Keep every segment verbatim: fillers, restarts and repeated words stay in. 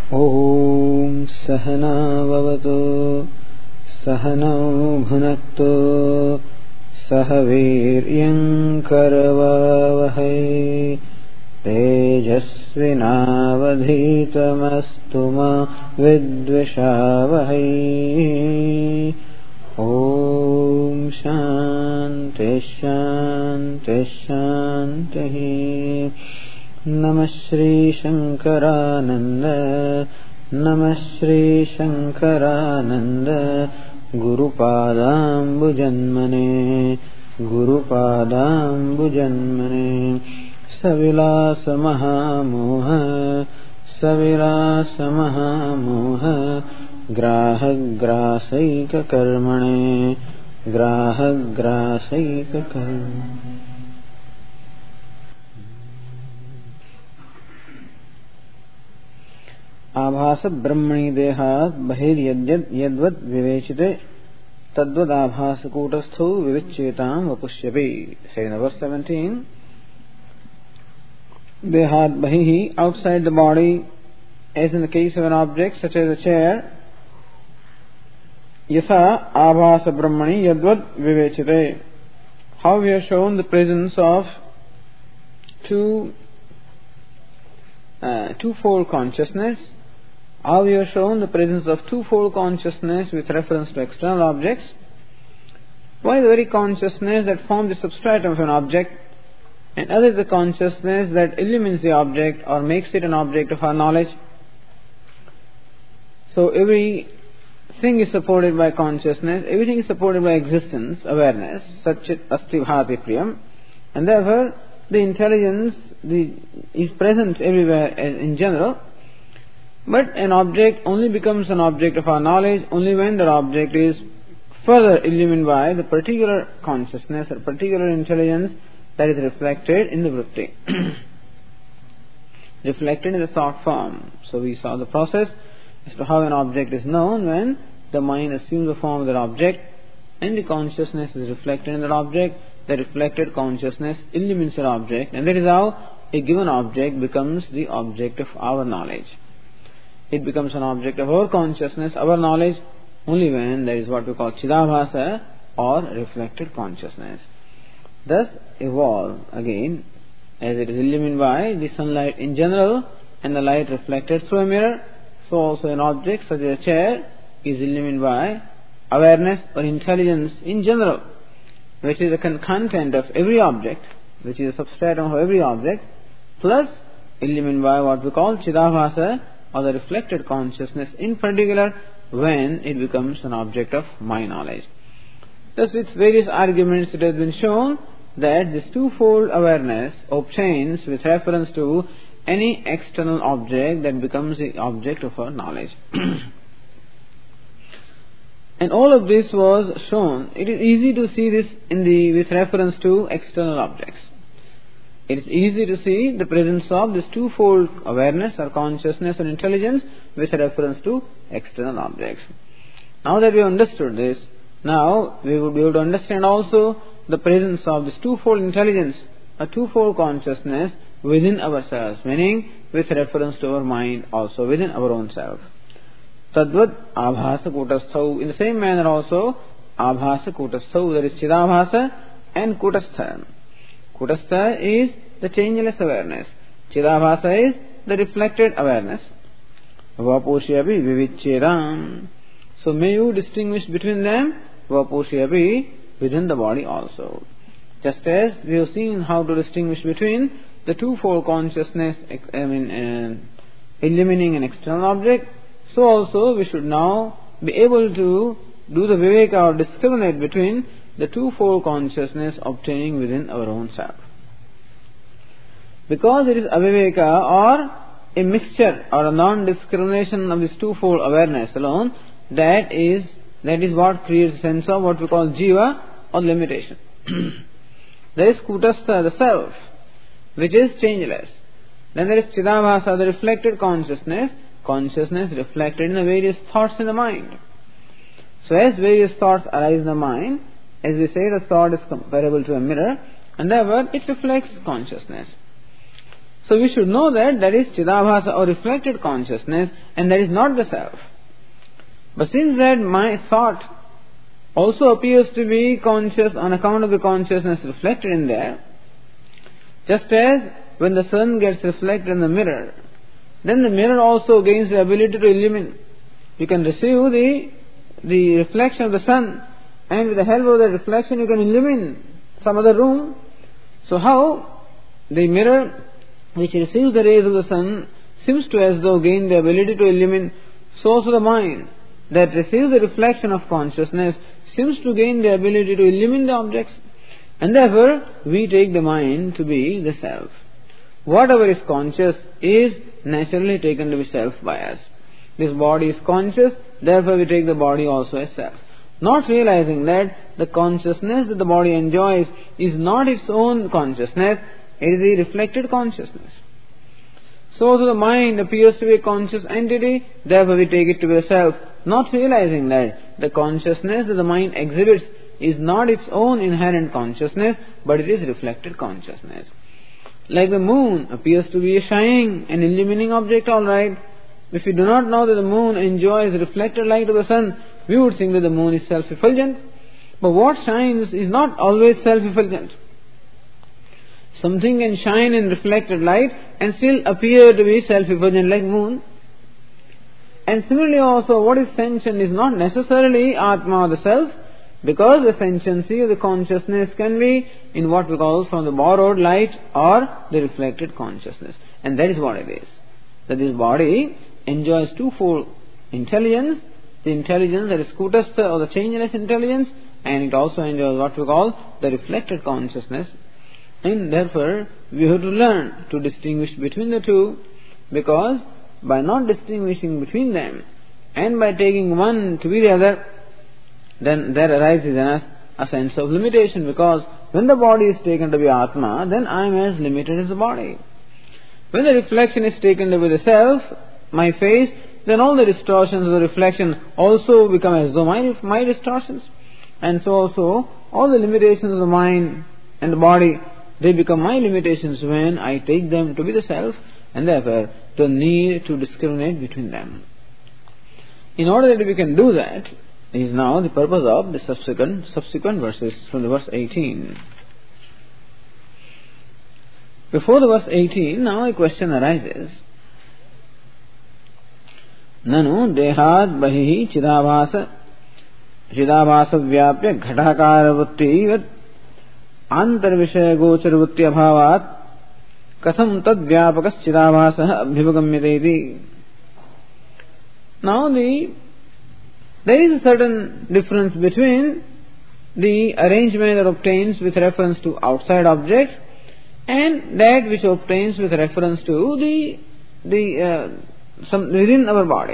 ॐ सहना भवतु सहनौ भुनक्तु सह वीर्यं करवावहै तेजस्विनावधीतमस्तु मा विद्विषावहै। ॐ शान्ति शान्ति शान्तिः। नमः श्री शंकरानंद नमः श्री शंकरानंद गुरुपादाम्बुजन्मने गुरुपादाम्बुजन्मने। सविलास महामोह सविलास महामोह ग्राहग्रासैक कर्मणे ग्राहग्रासैक कर्मणे। आभास ब्रह्मणि देहात् बहिर्यद्यद् यद्वद् विवेचिते तद्वदाभास कूटस्थौ विविच्येतां वपुष्यपि। Say in verse seventeen, देहात् बहिः, outside the body, as in the case of an object such as a chair, yatha आभास ब्रह्मणि यद्वद् विवेचिते, how we have shown the presence of two uh, twofold consciousness. How we have shown the presence of twofold consciousness with reference to external objects. One is the very consciousness that forms the substratum of an object, and other is the consciousness that illumines the object or makes it an object of our knowledge. So every thing is supported by consciousness, everything is supported by existence, awareness, satchit asti bhati priyam, and therefore the intelligence the, is present everywhere in general. But an object only becomes an object of our knowledge only when that object is further illumined by the particular consciousness or particular intelligence that is reflected in the vritti, reflected in the thought form. So we saw the process as to how an object is known when the mind assumes the form of that object and the consciousness is reflected in that object. The reflected consciousness illumines that object, and that is how a given object becomes the object of our knowledge. It becomes an object of our consciousness, our knowledge, only when there is what we call chidabhasa or reflected consciousness. Thus evolve again, as it is illumined by the sunlight in general and the light reflected through a mirror, so also an object such as a chair is illumined by awareness or intelligence in general, which is the content of every object, which is the substratum of every object, plus illumined by what we call chidabhasa or the reflected consciousness in particular when it becomes an object of my knowledge. Thus with various arguments it has been shown that this twofold awareness obtains with reference to any external object that becomes the object of our knowledge. And all of this was shown. It is easy to see this in the with reference to external objects. It is easy to see the presence of this twofold awareness or consciousness or intelligence with reference to external objects. Now that we have understood this, now we would be able to understand also the presence of this twofold intelligence, a twofold consciousness within ourselves, meaning with reference to our mind also within our own self. Tadvad abhasa kutastha. In the same manner also, abhasa kutastha, there is chidabhasa and kutastha. Kutastha is the changeless awareness. Chidabhasa is the reflected awareness. Vapushyapi vivichedam. So may you distinguish between them, vapushyapi, within the body also. Just as we have seen how to distinguish between the twofold consciousness, I mean, uh, illumining an external object, so also we should now be able to do the viveka or discriminate between the twofold consciousness obtaining within our own self. Because it is aviveka or a mixture or a non-discrimination of this twofold awareness alone, that is that is what creates a sense of what we call jiva or limitation. There is kutastha, the self, which is changeless. Then there is chidabhasa, the reflected consciousness, consciousness reflected in the various thoughts in the mind. So as various thoughts arise in the mind, as we say, the thought is comparable to a mirror, and therefore it reflects consciousness. So we should know that that is Chidabhasa or reflected consciousness, and that is not the self. But since that my thought also appears to be conscious on account of the consciousness reflected in there, just as when the sun gets reflected in the mirror, then the mirror also gains the ability to illumine. You can receive the, the reflection of the sun, and with the help of that reflection you can illumine some other room. So how the mirror which receives the rays of the sun seems to as though gain the ability to illumine, so also the mind that receives the reflection of consciousness seems to gain the ability to illumine the objects, and therefore we take the mind to be the self. Whatever is conscious is naturally taken to be self by us. This body is conscious, therefore we take the body also as self. Not realizing that the consciousness that the body enjoys is not its own consciousness, it is the reflected consciousness. So the mind appears to be a conscious entity, therefore we take it to be a self, not realizing that the consciousness that the mind exhibits is not its own inherent consciousness, but it is reflected consciousness. Like the moon appears to be a shining and illumining object, all right. If we do not know that the moon enjoys the reflected light of the sun, we would think that the moon is self-effulgent. But what shines is not always self-effulgent. Something can shine in reflected light and still appear to be self-effulgent like moon. And similarly also, what is sentient is not necessarily Atma or the self, because the sentiency of the consciousness can be in what we call from the borrowed light or the reflected consciousness. And that is what it is. That this body enjoys twofold intelligence, the intelligence that is Kutastha or the changeless intelligence, and it also enjoys what we call the reflected consciousness. And therefore, we have to learn to distinguish between the two, because by not distinguishing between them and by taking one to be the other, then there arises in us a sense of limitation, because when the body is taken to be Atma, then I am as limited as the body. When the reflection is taken to be the self, my face, then all the distortions of the reflection also become as though my, my distortions. And so also, all the limitations of the mind and the body, they become my limitations when I take them to be the self, and therefore the need to discriminate between them. In order that we can do that, is now the purpose of the subsequent subsequent verses from the verse eighteen. Before the verse eighteen, now a question arises. Nanu dehad bahihi chidabhasa chidabhasa vyapya ghatakara vrutti antar vishaya gochar vrutti abhavat katham tad vyapakas chidabhasa abhivagamyate iti. Now the there is a certain difference between the arrangement that obtains with reference to outside objects and that which obtains with reference to the the uh, some within our body.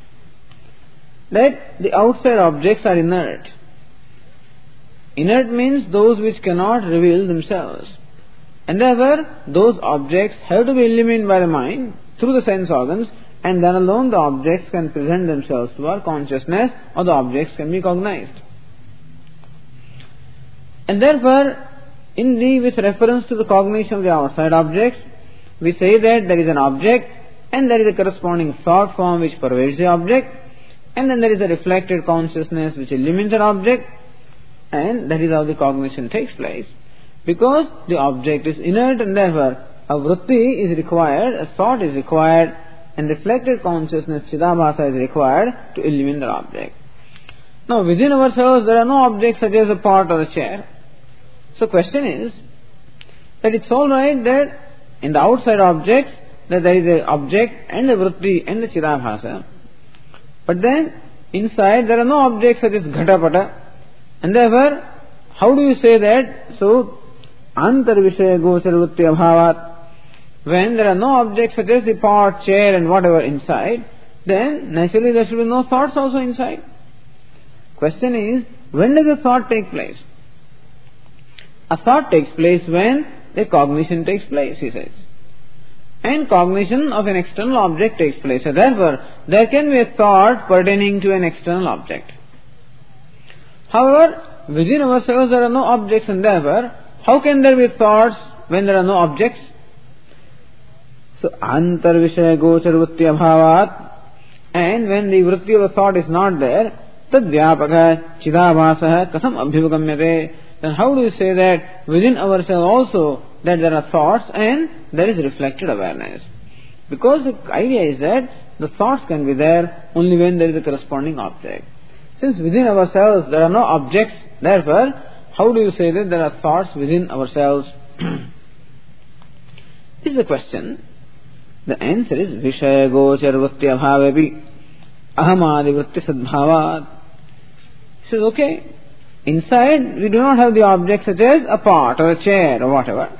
That the outside objects are inert. Inert means those which cannot reveal themselves, and therefore those objects have to be illumined by the mind through the sense organs, and then alone the objects can present themselves to our consciousness, or the objects can be cognized. And therefore, in the with reference to the cognition of the outside objects, we say that there is an object, and there is a corresponding thought form which pervades the object, and then there is a reflected consciousness which illumines that object, and that is how the cognition takes place. Because the object is inert, and therefore a vritti is required, a thought is required, and reflected consciousness, Chidabhasa, is required to illumine the object. Now, within ourselves, there are no objects such as a pot or a chair. So, question is that it's all right that in the outside objects that there is an object and a vritti and a Chidabhasa, but then inside there are no objects such as Ghatapata, and therefore, how do you say that? So, antar vishaya gochar vritti abhavat. When there are no objects such as the pot, chair and whatever inside, then naturally there should be no thoughts also inside. Question is, when does a thought take place? A thought takes place when the cognition takes place, he says. And cognition of an external object takes place. So therefore, there can be a thought pertaining to an external object. However, within ourselves there are no objects, and therefore, how can there be thoughts when there are no objects? So, antar vishaya gochar vritti abhavat, and when the vritti of the thought is not there, tad vyapaka chidabhasa kasam abhivagamyate, then how do you say that within ourselves also that there are thoughts and there is reflected awareness? Because the idea is that the thoughts can be there only when there is a corresponding object. Since within ourselves there are no objects, therefore, how do you say that there are thoughts within ourselves? This is the question. The answer is Vishaya gochar vritti abhavepi ahamadi vritti sadbhavat. He says, okay, inside we do not have the objects such as a pot or a chair or whatever.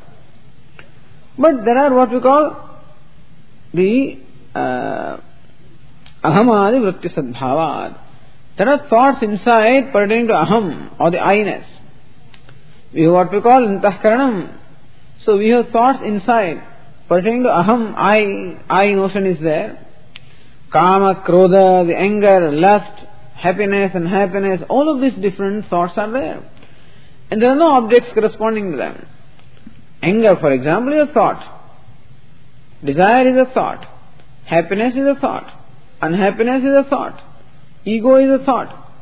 But there are what we call the uh, ahamadi vritti sadbhavat. There are thoughts inside pertaining to aham or the I-ness. We have what we call antahkaranam. So we have thoughts inside pertaining to aham, I, I notion is there. Kama, krodha, the anger, lust, happiness and happiness, all of these different thoughts are there. And there are no objects corresponding to them. Anger, for example, is a thought. Desire is a thought. Happiness is a thought. Unhappiness is a thought. Ego is a thought.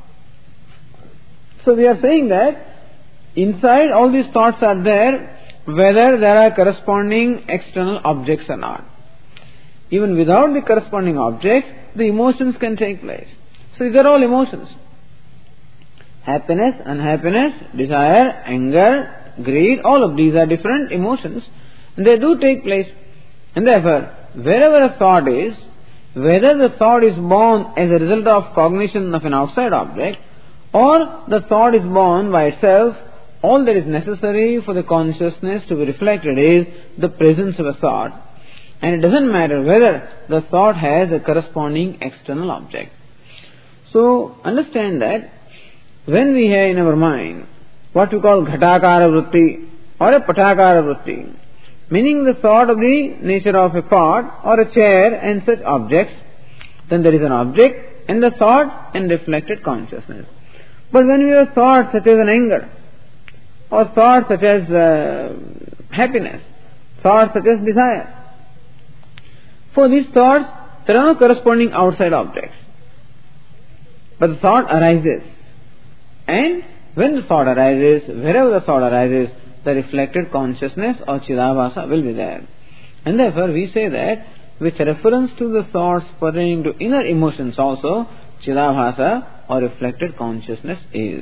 So we are saying that inside all these thoughts are there, whether there are corresponding external objects or not. Even without the corresponding objects, the emotions can take place. So these are all emotions. Happiness, unhappiness, desire, anger, greed, all of these are different emotions. And they do take place. And therefore, wherever a thought is, whether the thought is born as a result of cognition of an outside object, or the thought is born by itself, all that is necessary for the consciousness to be reflected is the presence of a thought. And it doesn't matter whether the thought has a corresponding external object. So, understand that when we have in our mind what we call ghatakara vritti or a patakara vritti, meaning the thought of the nature of a pot or a chair and such objects, then there is an object and the thought and reflected consciousness. But when we have thoughts such as an anger, or thoughts such as uh, happiness, thoughts such as desire, for these thoughts there are no corresponding outside objects. But the thought arises. And when the thought arises, wherever the thought arises, the reflected consciousness or chidabhasa will be there. And therefore we say that with reference to the thoughts pertaining to inner emotions also, chidabhasa or reflected consciousness is.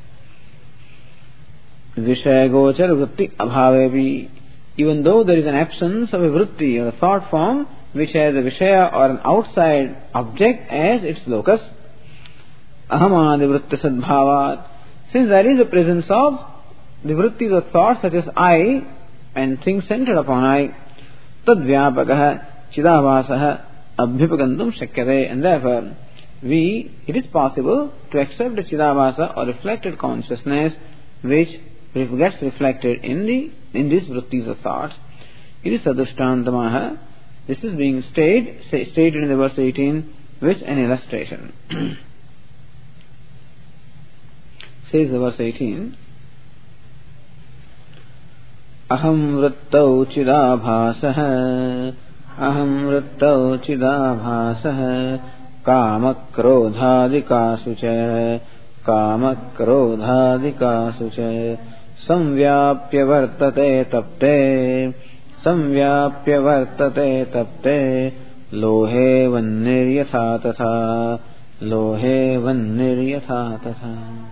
Vishaya gochar vritti abhavevi. Even though there is an absence of a vritti or a thought form which has a vishaya or an outside object as its locus, ahamadi vritti sadbhavat. Since there is a presence of the vrittis of thoughts such as I and things centered upon I, tad vyapakaha chidabhasaha abhipagantum shakyate. And therefore, we, it is possible to accept the chidabhasa or reflected consciousness which gets reflected in the in these vrittis of thoughts. It is sadushtantamaha. This is being stated, stated in the verse eighteen with an illustration. Says the verse eighteen, Aham vrittau chidabhasah Aham vrittau chidabhasah Kama krodhadikasu cha Kama krodhadikasu cha Samvyapya vartate tapte Samvyapya vartate tapte Lohe vanniryatha tatha Lohe vanniryatha tatha.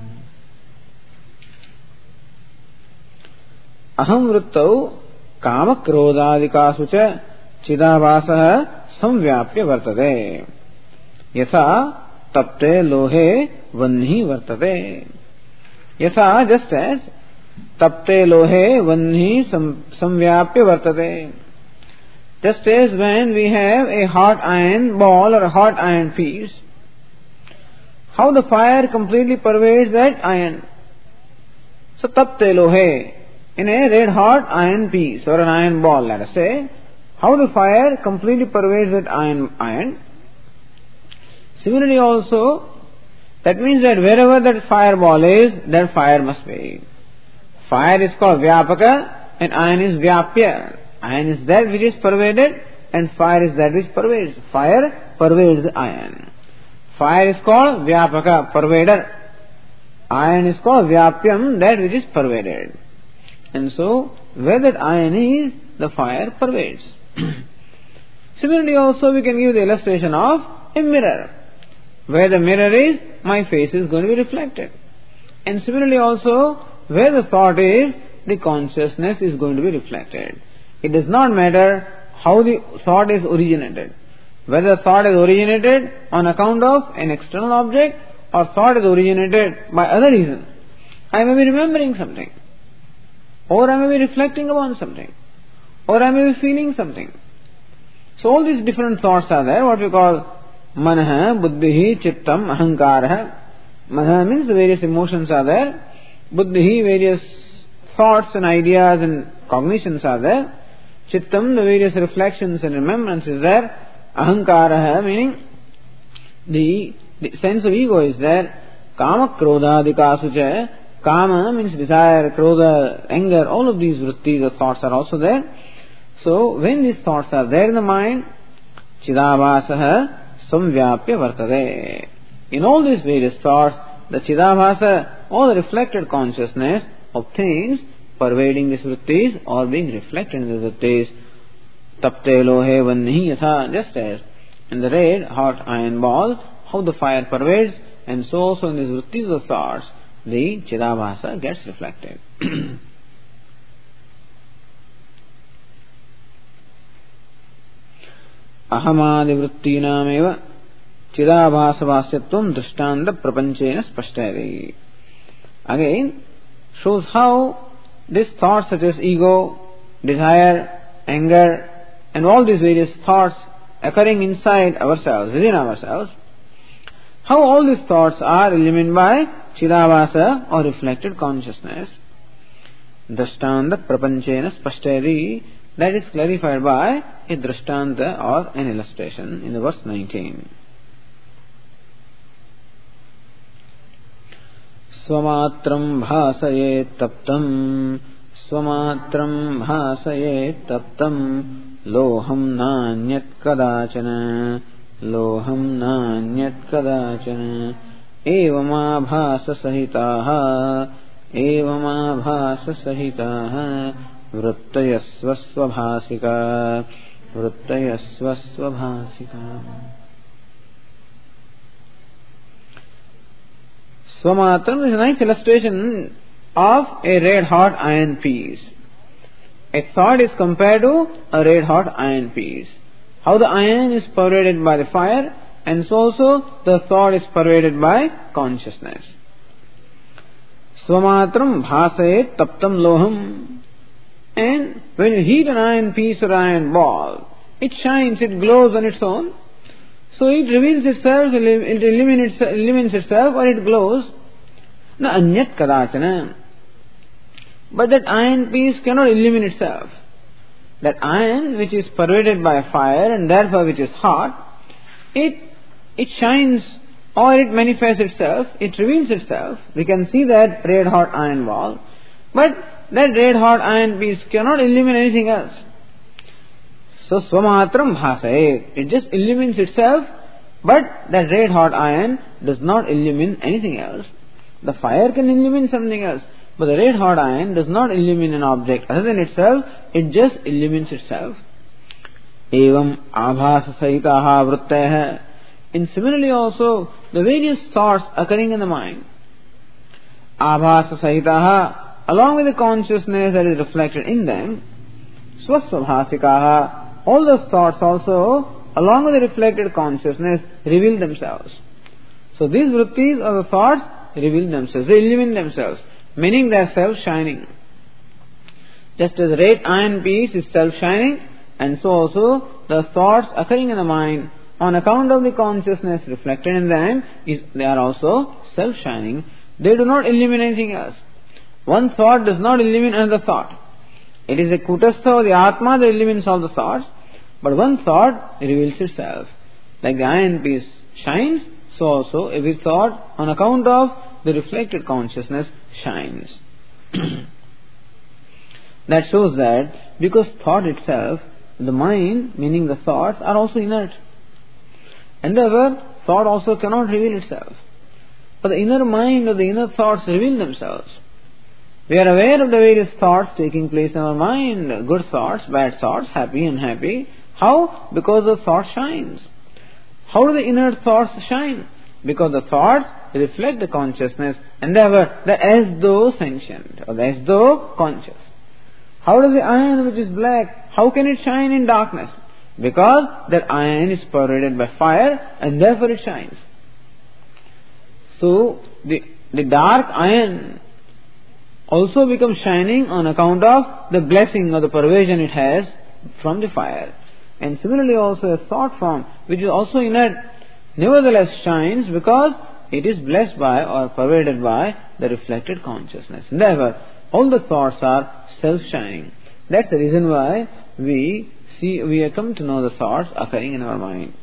Aham vrittau kama krodadikasu cha chidabhasah samvyapya vartate yatha tapte lohe vanhi vartate. Yatha, just as tapte lohe vanhi samvyapya vartate. Just as when we have a hot iron ball or a hot iron piece, how the fire completely pervades that iron. So tapte lohe, in a red hot iron piece or an iron ball, let us say, how the fire completely pervades that iron, iron. Similarly also, that means that wherever that fireball is, there fire must be. Fire is called vyapaka and iron is vyapya. Iron is that which is pervaded and fire is that which pervades. Fire pervades the iron. Fire is called Vyapaka, pervader. Iron is called Vyapyam, that which is pervaded. And so, where that iron is, the fire pervades. Similarly also we can give the illustration of a mirror. Where the mirror is, my face is going to be reflected. And similarly also, where the thought is, the consciousness is going to be reflected. It does not matter how the thought is originated. Whether thought is originated on account of an external object or thought is originated by other reason. I may be remembering something, or I may be reflecting upon something, or I may be feeling something. So all these different thoughts are there, what we call Manaha, Buddhihi, Chittam, Ahankaraha. Manaha means the various emotions are there. Buddhihi, various thoughts and ideas and cognitions are there. Chittam, the various reflections and remembrance is there. Ahankaraha, meaning the, the sense of ego is there. Kama, Krodha, Dikasucha. Kama means desire, Krodha, anger, all of these vrittis or thoughts are also there. So, when these thoughts are there in the mind, Chidabhasaha samvyapya vartade. In all these various thoughts, the Chidabhasa, or the reflected consciousness, obtains, pervading these vrittis or being reflected in the vrittis. Tapte lohe vannihi yatha, just as in the red hot iron ball, how the fire pervades, and so also in these vrittis of thoughts, the Chidabhasa gets reflected. Ahamadi vrittinameva Chidabhasavasyatvam drishtanta prapanchena spashtari. Again, shows how these thoughts such as ego, desire, anger, and all these various thoughts occurring inside ourselves, within ourselves, how all these thoughts are illumined by Chidabhasa or reflected consciousness. Drishtanta prapanchena spashtari. That is clarified by a drishtanta or an illustration in the verse nineteen. Swamatram bhasayet taptam Swamatram bhasayet taptam Loham nanyat kadachana Loham nanyat kadachana Evama bhasa sahitaha Evama bhasa sahitaha Vrittayasva svabhasika Vrittayasva svabhasika. Swamatram is a nice illustration of a red hot iron piece. A thought is compared to a red hot iron piece. How the iron is pervaded by the fire, and so also the thought is pervaded by consciousness. Swamatram bhasayet taptam loham. And when you heat an iron piece or iron ball, it shines, it glows on its own. So it reveals itself, it illuminates, illumines itself, or it glows. Na anyat kadachana. But that iron piece cannot illumine itself. That iron which is pervaded by fire and therefore which is hot, it it shines or it manifests itself, it reveals itself. We can see that red hot iron ball, but that red hot iron piece cannot illumine anything else. So swamatram bhasayet, it just illumines itself, but that red hot iron does not illumine anything else. The fire can illumine something else, but the red hot iron does not illumine an object other than itself, it just illumines itself. Evam abhasa sahitaha vrittayah. And similarly also, the various thoughts occurring in the mind. Abhasa sahitaha, along with the consciousness that is reflected in them. Swasvabhasikaha, all those thoughts also, along with the reflected consciousness, reveal themselves. So these vrittis or the thoughts reveal themselves, they illumine themselves, meaning they are self-shining. Just as red iron piece is self-shining, and so also the thoughts occurring in the mind, on account of the consciousness reflected in them, is they are also self-shining. They do not illumine anything else. One thought does not illumine another thought. It is the kutastha or the atma that illumines all the thoughts, but one thought reveals itself. Like the iron piece shines, so also every thought on account of the reflected consciousness shines. That shows that because thought itself the mind, meaning the thoughts, are also inert. And therefore, thought also cannot reveal itself. But the inner mind or the inner thoughts reveal themselves. We are aware of the various thoughts taking place in our mind, good thoughts, bad thoughts, happy, unhappy. How? Because the thought shines. How do the inner thoughts shine? Because the thoughts reflect the consciousness and therefore the as though sentient or the as though conscious. How does the iron which is black, how can it shine in darkness? Because that iron is pervaded by fire and therefore it shines. So the, the dark iron also becomes shining on account of the blessing or the pervasion it has from the fire. And similarly also a thought form which is also inert nevertheless shines because it is blessed by or pervaded by the reflected consciousness. And therefore all the thoughts are self-shining. That's the reason why we see, we come to know the thoughts occurring in our mind.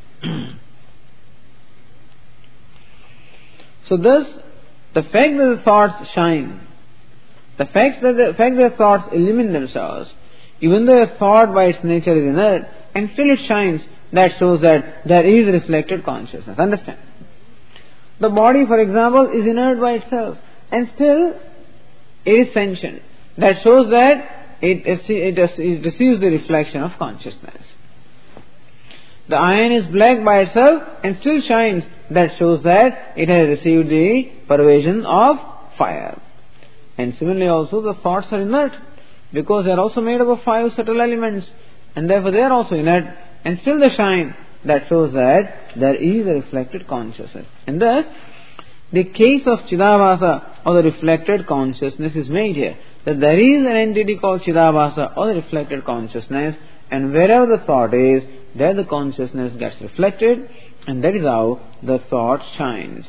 So thus, the fact that the thoughts shine, the fact that the fact that the thoughts illumine themselves, even though a thought by its nature is inert, and still it shines, that shows that there is reflected consciousness. Understand? The body, for example, is inert by itself, and still it is sentient. That shows that it, it, it receives the reflection of consciousness. The iron is black by itself and still shines. That shows that it has received the pervasion of fire. And similarly also the thoughts are inert because they are also made up of five subtle elements and therefore they are also inert and still they shine. That shows that there is a reflected consciousness. And thus the case of Chidabhasa or the reflected consciousness is made here. That there is an entity called Chidabhasa or the reflected consciousness, and wherever the thought is, there the consciousness gets reflected, and that is how the thought shines.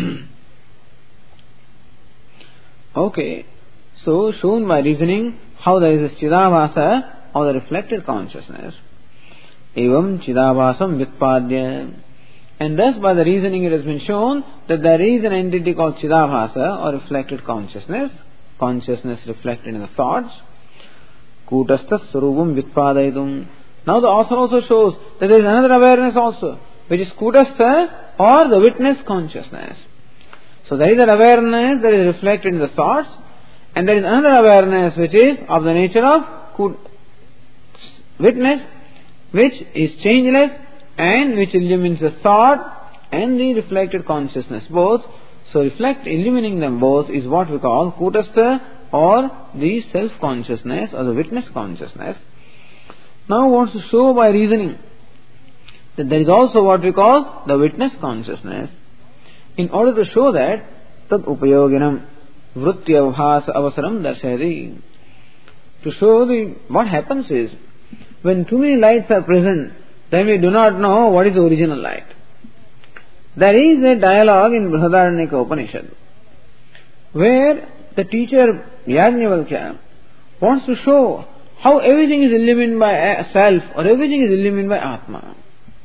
Okay, so shown by reasoning how there is a Chidabhasa or the reflected consciousness. Evam Chidabhasam Vitpadya. And thus by the reasoning it has been shown that there is an entity called Chidabhasa or reflected consciousness, consciousness reflected in the thoughts. Kutastha Sarupam Vitpadayadum. Now the author also shows that there is another awareness also, which is Kutastha or the witness consciousness. So there is an awareness that is reflected in the thoughts, and there is another awareness which is of the nature of witness, which is changeless and which illumines the thought and the reflected consciousness both. So reflect, illumining them both is what we call Kutastha or the self-consciousness or the witness consciousness. Now wants to show by reasoning that there is also what we call the witness consciousness. In order to show that, tad upayoginam vrittya bhasa avasaram darshayati. To show the, what happens is, when too many lights are present, then we do not know what is the original light. There is a dialogue in Brihadaranyaka Upanishad where the teacher Yajnavalkya wants to show how everything is illumined by self or everything is illumined by Atma.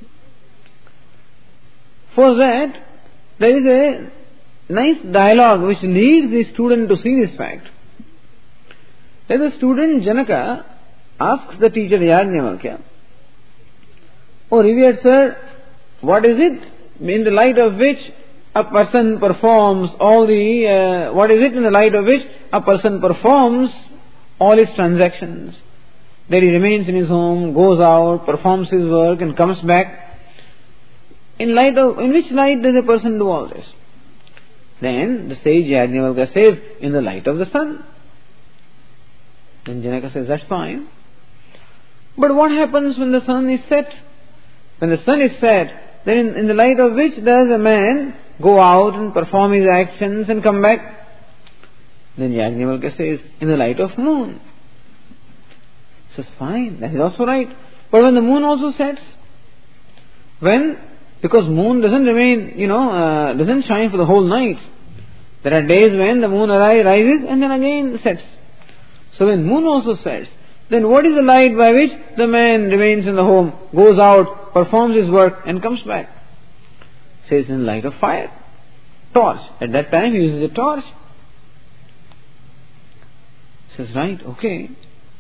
For that, there is a nice dialogue which leads the student to see this fact. Then the student Janaka asks the teacher Yajnavalkya, "Oh revered sir, what is it in the light of which a person performs all the, uh, what is it in the light of which a person performs all his transactions? That he remains in his home, goes out, performs his work and comes back. In light of, in which light does a person do all this?" Then the sage Yajnavalkya says, "In the light of the sun." Then Janaka says, "That's fine. But what happens when the sun is set? When the sun is set, then in, in the light of which does a man go out and perform his actions and come back?" Then Yajnavalkya says, "In the light of moon." He says, "Fine, that is also right. But when the moon also sets, when, because moon doesn't remain, you know, uh, doesn't shine for the whole night. There are days when the moon rises and then again sets. So when moon also sets, then what is the light by which the man remains in the home, goes out, performs his work and comes back?" Says, "In light of fire, torch." At that time he uses a torch. Says, "Right, okay.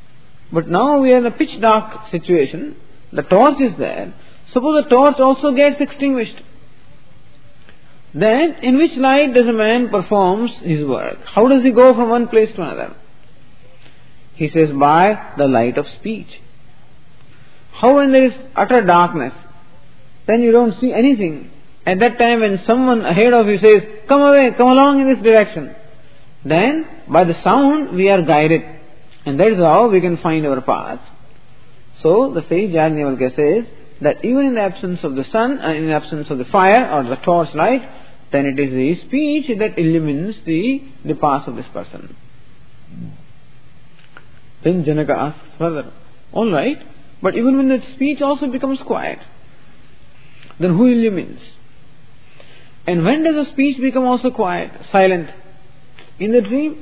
But now we are in a pitch dark situation. The torch is there. Suppose the torch also gets extinguished. Then, in which light does a man performs his work? How does he go from one place to another? He says, by the light of speech. How when there is utter darkness, then you don't see anything. At that time when someone ahead of you says, come away, come along in this direction, then by the sound we are guided. And that is how we can find our path. So, the sage Yajnavalkya says that even in the absence of the sun and in the absence of the fire or the torch light, then it is the speech that illumines the, the path of this person. Then Janaka asks further, alright, but even when the speech also becomes quiet, then who illumines? And when does the speech become also quiet, silent? In the dream.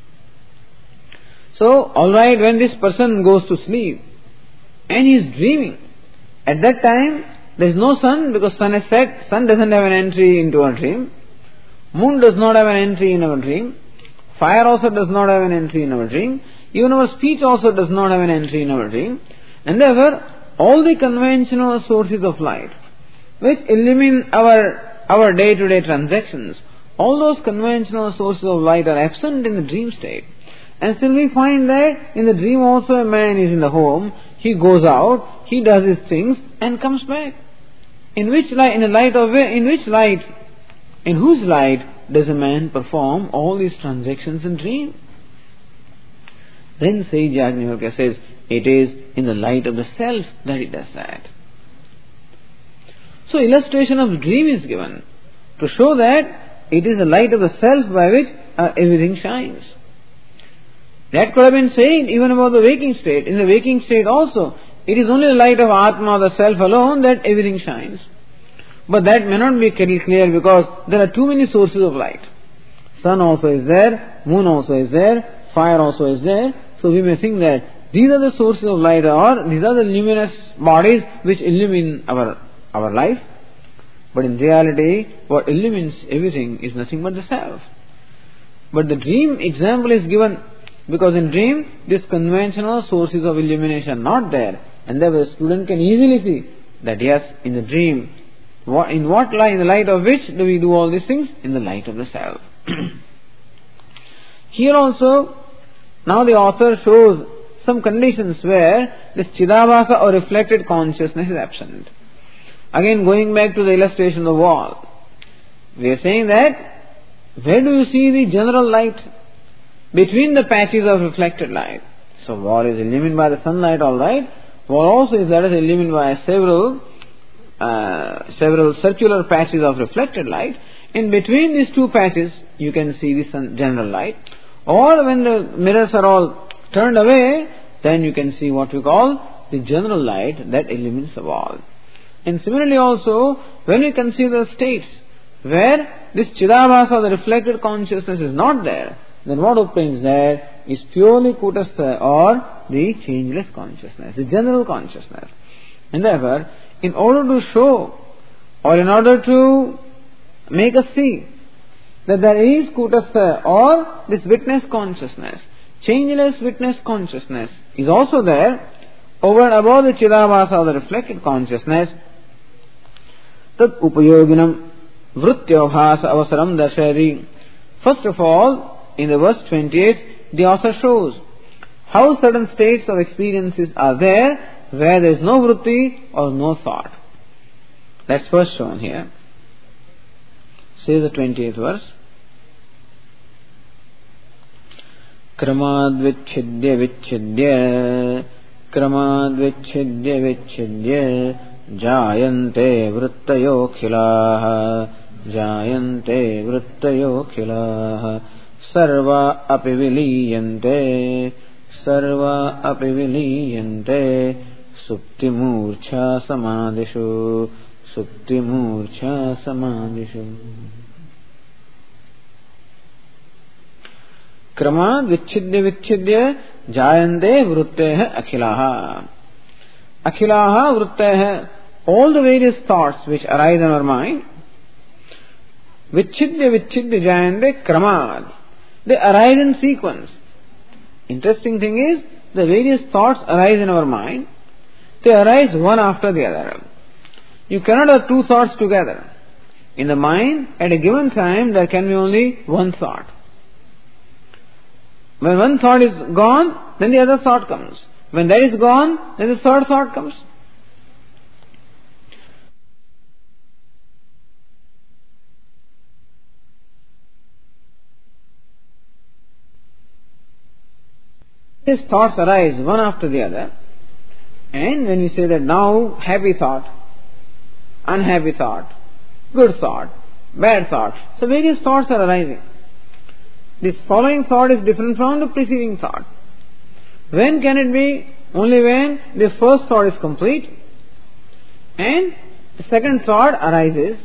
So, alright, when this person goes to sleep and he is dreaming, at that time there is no sun because sun has set, sun doesn't have an entry into our dream, moon does not have an entry in our dream, fire also does not have an entry in our dream, even our speech also does not have an entry in our dream, and therefore all the conventional sources of light which illumine our our day-to-day transactions, all those conventional sources of light are absent in the dream state. And still we find that in the dream also a man is in the home, he goes out, he does his things and comes back. In which light, in the light of, in which light, in whose light does a man perform all these transactions in dream? Then Sage Yajnavalkya says, it is in the light of the self that he does that. So illustration of dream is given to show that it is the light of the self by which uh, everything shines. That could have been said even about the waking state. In the waking state also, it is only the light of Atma, the self alone, that everything shines. But that may not be very clear because there are too many sources of light. Sun also is there, moon also is there, fire also is there. So we may think that these are the sources of light or these are the luminous bodies which illumine our our life. But in reality, what illumines everything is nothing but the self. But the dream example is given because in dream, these conventional sources of illumination are not there. And therefore the student can easily see that yes, in the dream, what, in what light, in the light of which do we do all these things? In the light of the self. Here also, now the author shows some conditions where this Chidabhasa or reflected consciousness is absent. Again, going back to the illustration of the wall, we are saying that where do you see the general light? Between the patches of reflected light. So wall is illumined by the sunlight, alright. Wall also is that is illumined by several uh, several circular patches of reflected light. In between these two patches, you can see the sun, general light. Or when the mirrors are all turned away, then you can see what we call the general light that illumines the wall. And similarly also, when we consider states where this Chidabhasa or the reflected consciousness is not there, then what obtains there is purely Kutastha or the changeless consciousness, the general consciousness. And therefore, in order to show or in order to make us see that there is Kutastha or this witness consciousness, changeless witness consciousness is also there over and above the Chidabhasa or the reflected consciousness, Tat upayoginam vrityabhasa avasaram darshayati. First of all, in the verse twenty-eight, the author shows how certain states of experiences are there where there is no vritti or no thought. That's first shown here. Says the twenty-eighth verse. Kramad vichchidya vichchidya Kramad vichchidya vichchidya Jayante vrittayo khilaha Jayante vrittayo khilaha Sarva api viliyante Sarva api viliyante Supti murcha samadhishu Supti murcha samadhishu. Kramad vichchidya vichchidya Jayante vrittaya akhilaha. Akhilaha vrittaya, all the various thoughts which arise in our mind, vichchidya vichchidya jayante kramad, they arise in sequence. Interesting thing is, the various thoughts arise in our mind, they arise one after the other. You cannot have two thoughts together. In the mind, at a given time, there can be only one thought. When one thought is gone, then the other thought comes. When that is gone, then the third thought comes. These thoughts arise one after the other, and when we say that now happy thought, unhappy thought, good thought, bad thought, so various thoughts are arising. This following thought is different from the preceding thought. When can it be? Only when the first thought is complete and the second thought arises.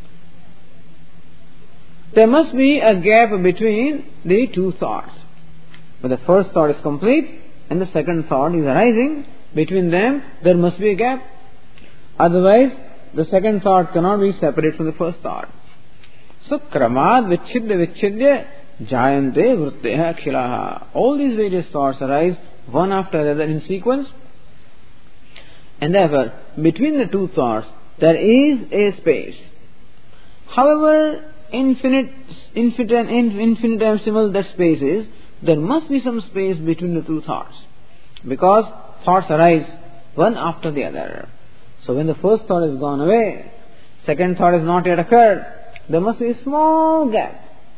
There must be a gap between the two thoughts. When the first thought is complete and the second thought is arising, between them there must be a gap. Otherwise, the second thought cannot be separate from the first thought. So, kramad vichidya vichidya jayante vritteha akhilaha. All these various thoughts arise one after the other in sequence, and therefore, between the two thoughts, there is a space. However infinite, infinite, infinitesimal that space is, there must be some space between the two thoughts, because thoughts arise one after the other. So when the first thought has gone away, second thought has not yet occurred, there must be a small gap.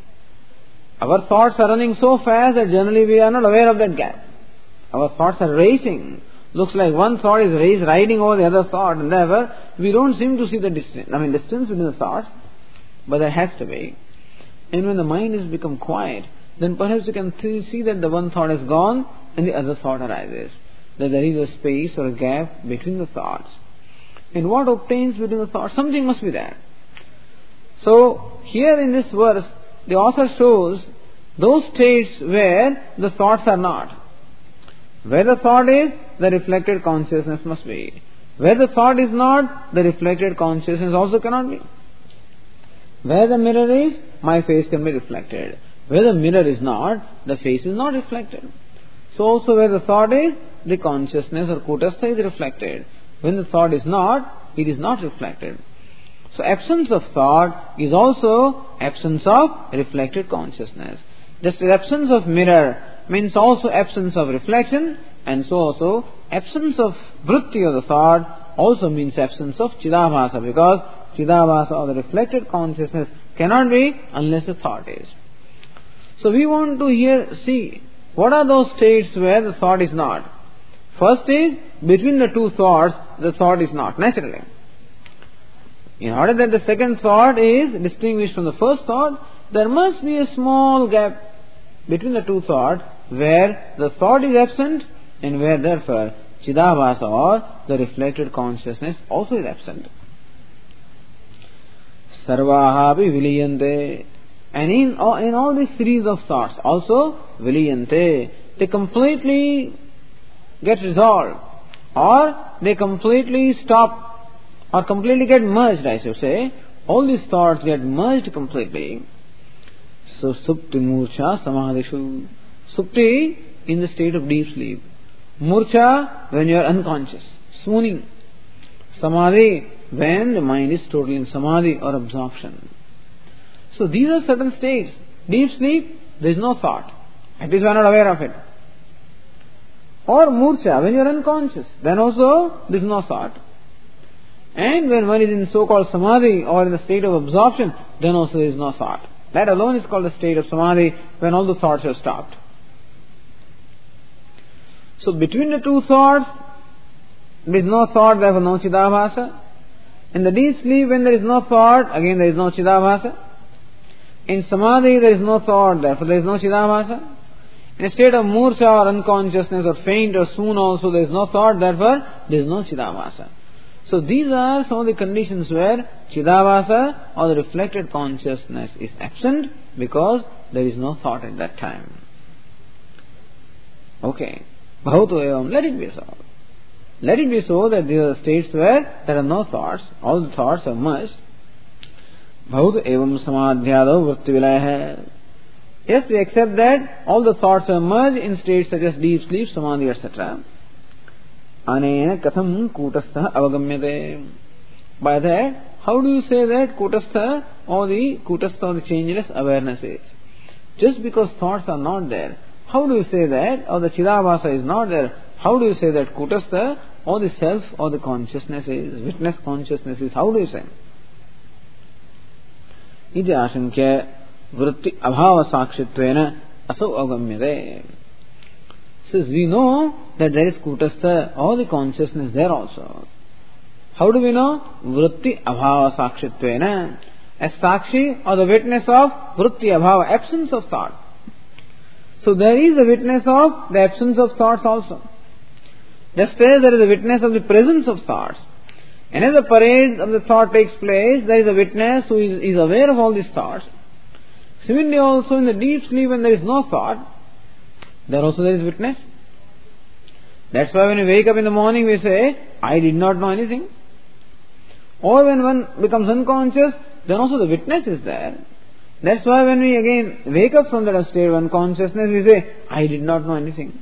Our thoughts are running so fast that generally we are not aware of that gap. Our thoughts are racing. Looks like one thought is race, riding over the other thought, and therefore we don't seem to see the distance. I mean distance between the thoughts, but there has to be. And when the mind has become quiet, then perhaps you can th- see that the one thought is gone and the other thought arises. That there is a space or a gap between the thoughts. And what obtains between the thoughts? Something must be there. So, here in this verse, the author shows those states where the thoughts are not. Where the thought is, the reflected consciousness must be. Where the thought is not, the reflected consciousness also cannot be. Where the mirror is, my face can be reflected. Where the mirror is not, the face is not reflected. So also where the thought is, the consciousness or kutastha is reflected. When the thought is not, it is not reflected. So absence of thought is also absence of reflected consciousness. Just as absence of mirror means also absence of reflection, and so also absence of vritti of the thought also means absence of chidabhasa, because chidabhasa or the reflected consciousness cannot be unless the thought is. So we want to here see what are those states where the thought is not. First is, between the two thoughts, the thought is not, naturally. In order that the second thought is distinguished from the first thought, there must be a small gap between the two thoughts where the thought is absent and where therefore chidabhasa or the reflected consciousness also is absent. Sarvaha api viliyante. And in all, in all this series of thoughts, also viliyante, they completely get resolved, or they completely stop, or completely get merged, I should say. All these thoughts get merged completely. So supti murcha samadhishu. Supti, in the state of deep sleep. Murcha, when you are unconscious, swooning. Samadhi, when the mind is totally in samadhi or absorption. So these are certain states. Deep sleep, there is no thought. At least we are not aware of it. Or murcha, when you are unconscious, then also there is no thought. And when one is in so-called samadhi or in the state of absorption, then also there is no thought. That alone is called the state of samadhi, when all the thoughts have stopped. So between the two thoughts, there is no thought, therefore no chidabhasa. In the deep sleep, when there is no thought, again there is no chidabhasa. In samadhi, there is no thought, therefore there is no chidabhasa. In a state of murcha or unconsciousness or faint or swoon also, there is no thought, therefore there is no chidabhasa. So these are some of the conditions where chidabhasa or the reflected consciousness is absent, because there is no thought at that time. Okay. Bhavatu evam, let it be so. Let it be so that these are states where there are no thoughts, all the thoughts are merged. Bhavatu evam samadhyado vritti vilaya hai. Yes, we accept that all the thoughts are merged in states such as deep sleep, samadhi, et cetera. Anena katham kutastha avagamyate. By that, how do you say that kutastha or the kutastha or the changeless awareness is? Just because thoughts are not there, how do you say that? Or the Chidabhasa is not there, how do you say that kutastha or the self or the consciousness is, witness consciousness is, how do you say? Iti ashankya vritti abhava sakshitvena asau agamyate. Says we know that there is kutastha or the consciousness there also. How do we know? Vritti abhava sakshitvena. As sakshi or the witness of vritti abhava, absence of thought. So there is a witness of the absence of thoughts also. Just as there is a witness of the presence of thoughts. And as the parade of the thought takes place, there is a witness who is, is aware of all these thoughts. Similarly also in the deep sleep when there is no thought, there also there is witness. That's why when we wake up in the morning we say, I did not know anything. Or when one becomes unconscious, then also the witness is there. That's why when we again wake up from that state of unconsciousness, we say, I did not know anything.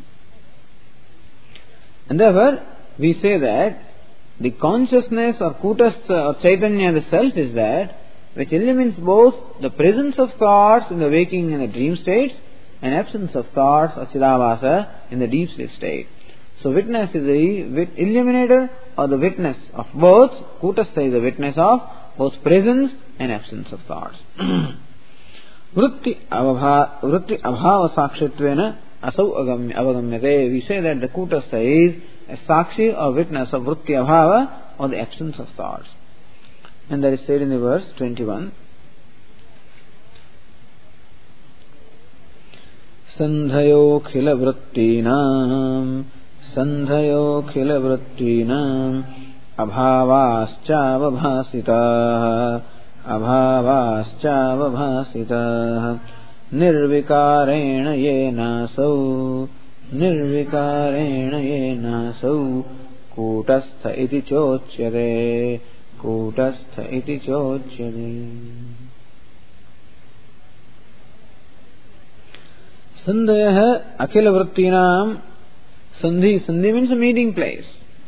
And therefore, we say that the consciousness or kutastha or chaitanya, the self is that which eliminates both the presence of thoughts in the waking and the dream states and absence of thoughts or chidabhasa in the deep sleep state. So witness is the illuminator or the witness of both. Kutastha is the witness of both presence and absence of thoughts. Vritti abhava sakshitvena asau avagamyate. We say that the kutastha is a sakshi or witness of vritti abhava or the absence of thoughts. And that is said in the verse twenty-one. Sandhayo khila vrittinam Sandhayo khila vrittinam Abhavascha Abhavascha Abhavasita Nirvikarena yenasau Nirvikarena yenasau Kutastha iti chochyate Kutastha iti chochyate. Sandhaya akhila vrittinam. Sandhi, Sandhi means a meeting place.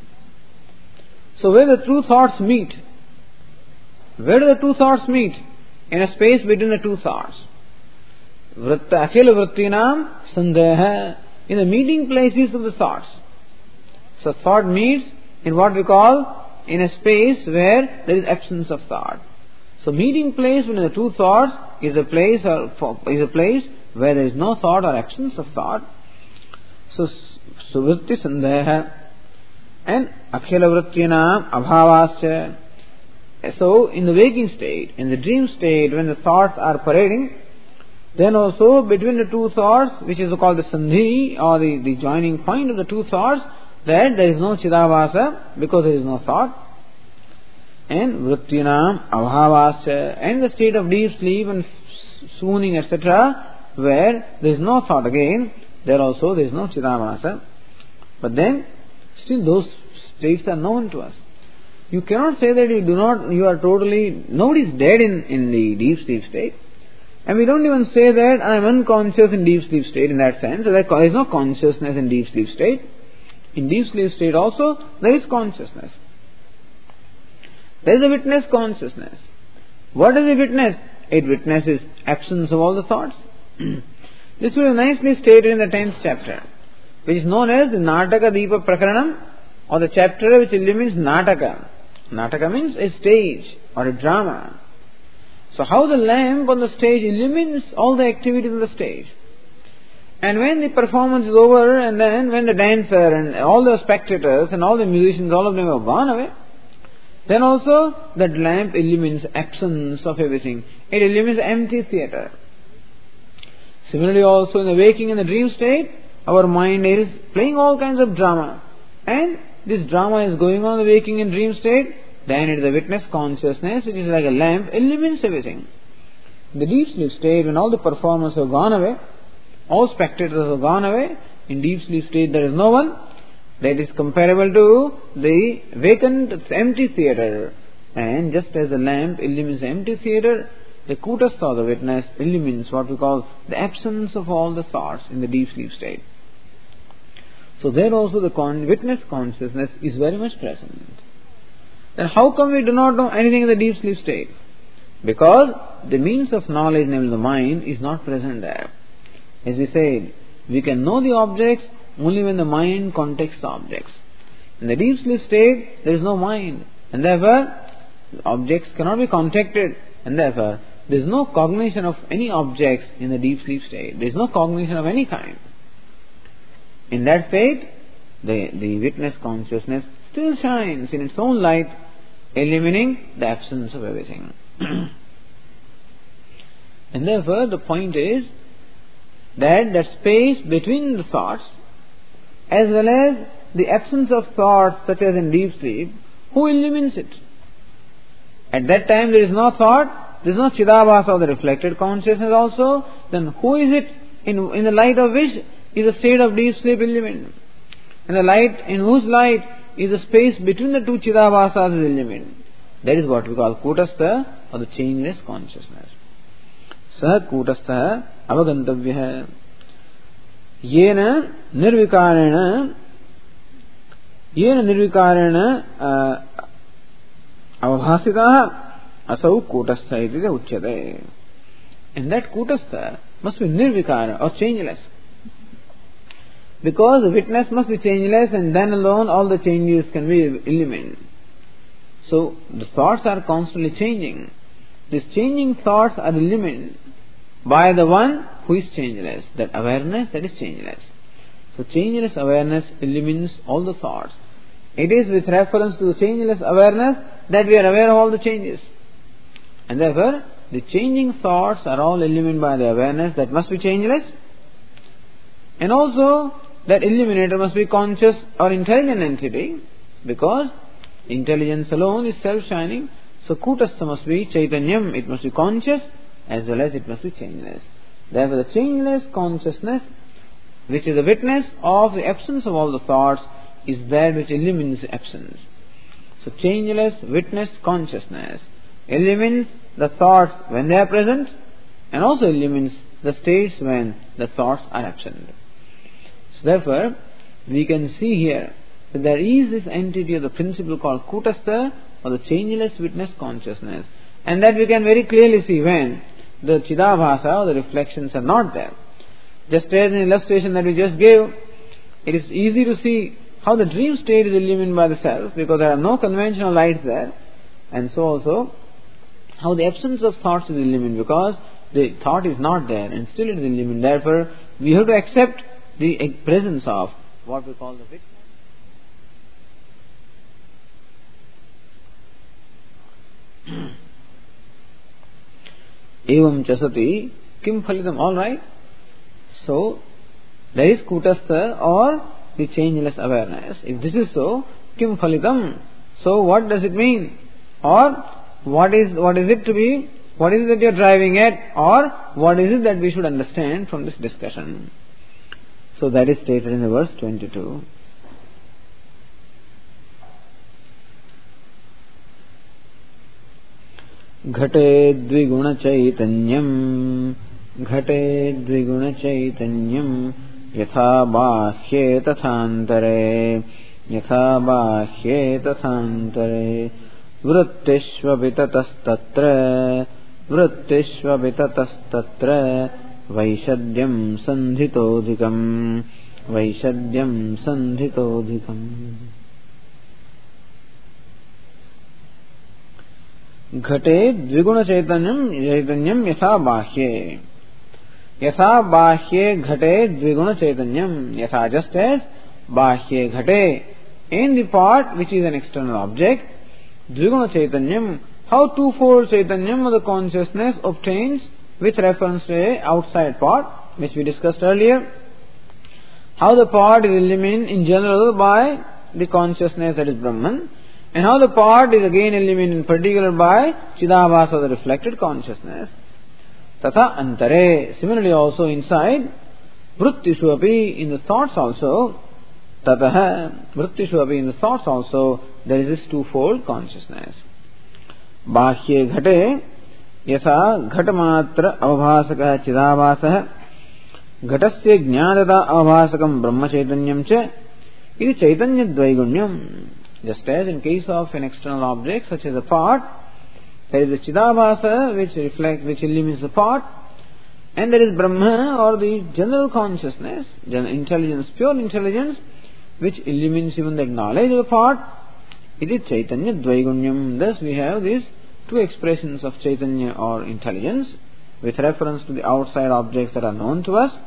So where the two thoughts meet, where do the two thoughts meet? In a space between the two thoughts. Vritta akhila vrittinam sandhaya, in the meeting places of the thoughts. So thought meets in what we call in a space where there is absence of thought. So meeting place between the two thoughts is a place or is a place where there is no thought or absence of thought. So suvritti sandhaya and akhila vrittinam abhavasya. So in the waking state, in the dream state, when the thoughts are parading, then also between the two thoughts, which is called the sandhi or the, the joining point of the two thoughts, that there is no chidabhasa because there is no thought. And vrittinam abhavasya, and the state of deep sleep and swooning, et cetera, where there is no thought again, there also there is no chidabhasa. But then, still those states are known to us. You cannot say that you do not, you are totally, nobody is dead in, in the deep sleep state. And we don't even say that I am unconscious in deep sleep state in that sense. So there is no consciousness in deep sleep state. In deep sleep state also, there is consciousness. There is a witness consciousness. What is a witness? It witnesses absence of all the thoughts. This will be nicely stated in the tenth chapter, which is known as the Nataka Deepa Prakaranam, or the chapter which illuminates Nataka. Nataka means a stage or a drama. So how the lamp on the stage illumines all the activities on the stage. And when the performance is over, and then when the dancer and all the spectators and all the musicians, all of them have gone away, then also that lamp illumines absence of everything. It illumines empty theatre. Similarly also in the waking and the dream state, our mind is playing all kinds of drama. And this drama is going on in the waking and dream state, then it is a witness consciousness which is like a lamp, illumines everything. In the deep sleep state, when all the performers have gone away, all spectators have gone away, in deep sleep state there is no one. That is comparable to the vacant, empty theatre. And just as the lamp illumines the empty theatre, the kutastha, or the witness, illumines what we call the absence of all the thoughts in the deep sleep state. So there also the con- witness consciousness is very much present. Then how come we do not know anything in the deep sleep state? Because the means of knowledge, namely the mind, is not present there. As we said, we can know the objects only when the mind contacts the objects. In the deep sleep state, there is no mind, and therefore objects cannot be contacted, and therefore there is no cognition of any objects in the deep sleep state. There is no cognition of any kind. In that state, the, the witness consciousness still shines in its own light, eliminating the absence of everything. And therefore the point is that that space between the thoughts, as well as the absence of thoughts such as in deep sleep, who illumines it? At that time there is no thought, there is no chidabhasa of the reflected consciousness also. Then who is it in, in the light of which is the state of deep sleep illumined? And the light in whose light is the space between the two chidabhasas is illumined. That is what we call kutastha, or the changeless consciousness. Sah kutastha avagantavya yena nirvikarena yena nirvikarena avabhasitaha asau kutastha iti uchyate. And that kutastha must be nirvikara, or changeless. Because the witness must be changeless, and then alone all the changes can be eliminated. So the thoughts are constantly changing. These changing thoughts are eliminated by the one who is changeless, that awareness that is changeless. So changeless awareness eliminates all the thoughts. It is with reference to the changeless awareness that we are aware of all the changes. And therefore, the changing thoughts are all eliminated by the awareness that must be changeless. And also, that illuminator must be conscious or intelligent entity, because intelligence alone is self-shining. So kutastha must be chaitanyam, it must be conscious as well as it must be changeless. Therefore the changeless consciousness, which is a witness of the absence of all the thoughts, is that which illumines the absence. So changeless witness consciousness illumines the thoughts when they are present, and also illumines the states when the thoughts are absent. So therefore, we can see here that there is this entity of the principle called kutastha, or the changeless witness consciousness, and that we can very clearly see when the chidabhasa, or the reflections, are not there. Just as an illustration that we just gave, it is easy to see how the dream state is illumined by the self, because there are no conventional lights there, and so also how the absence of thoughts is illumined, because the thought is not there and still it is illumined. Therefore, we have to accept the presence of what we call the witness. Evam chasati kim phalitam. All right. So there is kutastha, or the changeless awareness. If this is so, kim phalitam. So what does it mean? Or what is what is it to be? What is it that you are driving at? Or what is it that we should understand from this discussion? So that is stated in the verse twenty-two. Ghate dviguna chaitanyam Ghate dviguna chaitanyam Yatha bahye tathantare Yatha bahye tathantare Vrittishva vitatastatra Vrittishva vitatastatra Vaishadyam sandhitodhikam Vaishadyam sandhitodhikam. Ghate dviguna chaitanyam chaitanyam yatha bahye. Yatha bahye ghate dviguna chaitanyam. Yatha, just as bahye ghate, in the part which is an external object, dviguna chaitanyam, how twofold chaitanyam of the consciousness obtains with reference to a outside part, which we discussed earlier. How the part is illumined in general by the consciousness that is Brahman, and how the part is again illumined in particular by Chidabhasa, the reflected consciousness. Tatha antare, similarly also inside, vrittishu api, in the thoughts also, tataha, vrittishu api, in the thoughts also, there is this twofold consciousness. Bahye ghate, यथा घटमात्र अवभासकः चिदाभासः घटस्य ज्ञानता अवभासकं ब्रह्म चैतन्यं च इति चैतन्यद्वैगुण्यम्. Just as in case of an external object such as a pot, there is a chidabhasa which reflects, which illumines the pot, and there is Brahma or the general consciousness, general intelligence, pure intelligence, which illumines even the knowledge of the pot. It is Chaitanya Dvaigunyam. Thus we have these two expressions of Chaitanya or intelligence with reference to the outside objects that are known to us.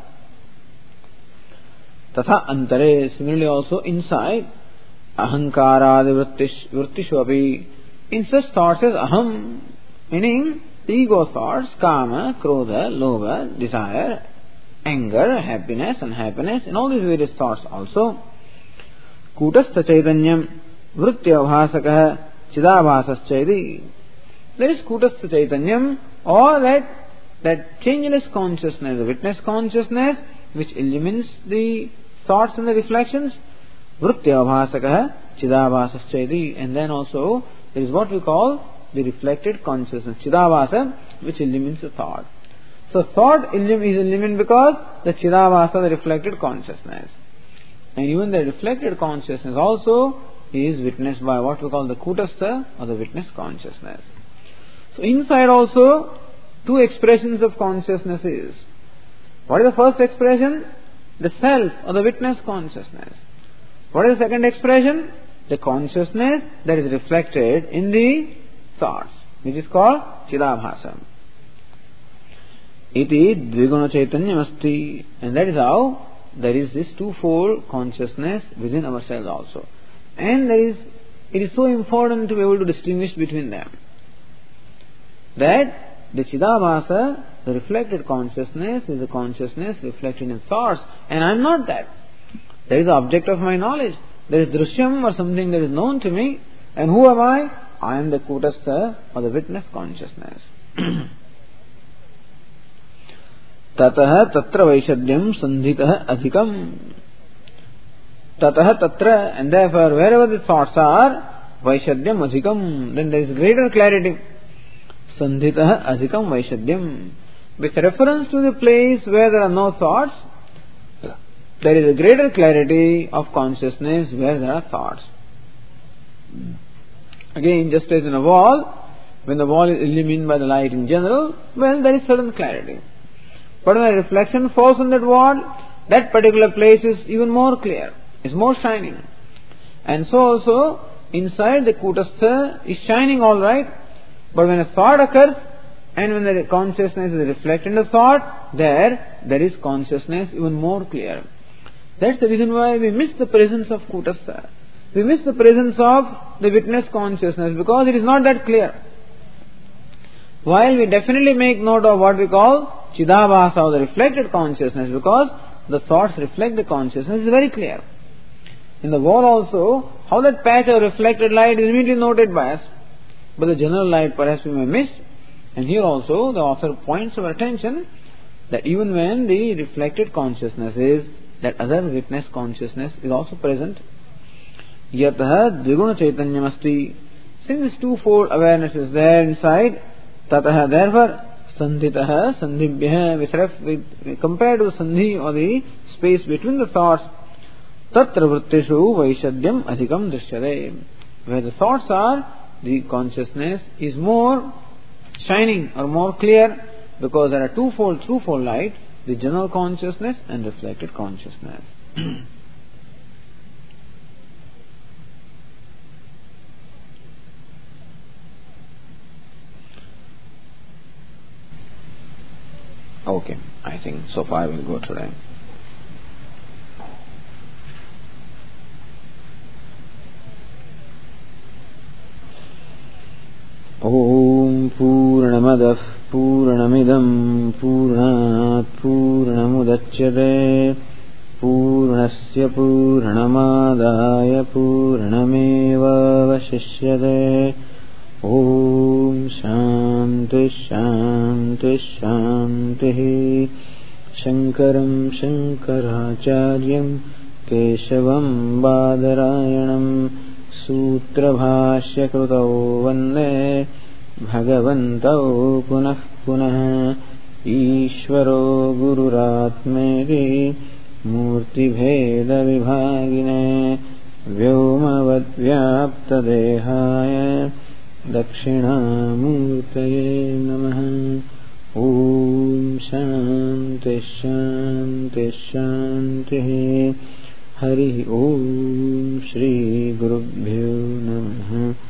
Tatha antare, similarly also inside, ahankaradi vrittishu api, in such thoughts as aham, meaning the ego thoughts, kama, krodha, lobha, desire, anger, happiness, unhappiness, and all these various thoughts also. Kutastha chaitanyam vrityavhasakah chidabhasaschaidi. There is kutastha chaitanyam, or that that changeless consciousness, the witness consciousness, which illumines the thoughts and the reflections. Vrityavhasakah chidabhasaschaidi. And then also there is what we call the reflected consciousness, chidabhasa, which illumines the thought. So thought is illumined because the chidabhasa, the reflected consciousness. And even the reflected consciousness also is witnessed by what we call the kutastha, or the witness consciousness. So inside also two expressions of consciousness is. What is the first expression? The self, or the witness consciousness. What is the second expression? The consciousness that is reflected in the thoughts, which is called chidabhasa. Iti dviguna chaitanyam asti. And that is how there is this twofold consciousness within ourselves also. And there is, it is so important to be able to distinguish between them. That the chidabhasa, the reflected consciousness, is a consciousness reflected in thoughts, and I am not that. There is the object of my knowledge. There is drishyam, or something that is known to me, and who am I? I am the kutastha, or the witness consciousness. Tataha tatra vaishadyam sandhitaha adhikam. Tataha tatra, and therefore wherever the thoughts are, vaishadyam adhikam, then there is greater clarity. Sandhitaha adhikam vaishadyam. With reference to the place where there are no thoughts, there is a greater clarity of consciousness where there are thoughts. Again, just as in a wall, when the wall is illumined by the light in general, well, there is certain clarity. But when a reflection falls on that wall, that particular place is even more clear, is more shining. And so also, inside the kutastha is shining all right, but when a thought occurs, and when the consciousness is reflected in the thought, there, there is consciousness even more clear. That's the reason why we miss the presence of kutastha. We miss the presence of the witness consciousness because it is not that clear. While we definitely make note of what we call chidabhasa, or the reflected consciousness, because the thoughts reflect the consciousness, is very clear. In the wall also, how that patch of reflected light is immediately noted by us, but the general light perhaps we may miss. And here also the author points our attention that even when the reflected consciousness is, that other witness consciousness is also present. Yataha dviguna chaitanyam asti. Since this twofold awareness is there inside, tataha, therefore, sandhitaha, sandhibhyaha, with, with compared to sandhi, or the space between the thoughts, tatra vrittishu vaishadyam adhikam drishyate. Where the thoughts are, the consciousness is more shining or more clear, because there are twofold, twofold light, the general consciousness and reflected consciousness. Okay, I think so far I will go today. Om Purnamadah Purnamidam Purnat Purnamudachyate Purnasya Purnamadaya Purnameva Vashishyate. Om Shanti Shanti Shanti. Shankaram Shankaracharyam Keshavam Badarayanam Sutra Bhashya Krutau Vande भगवन्तौ पुनः पुनः ईश्वरो गुरुरात्मेति मूर्तिभेदविभागिने व्योमवद्व्याप्तदेहाय दक्षिणामूर्तये नमः। ॐ शान्ति शान्ति शान्तिः। हरि ओम श्री गुरुभ्यो नमः।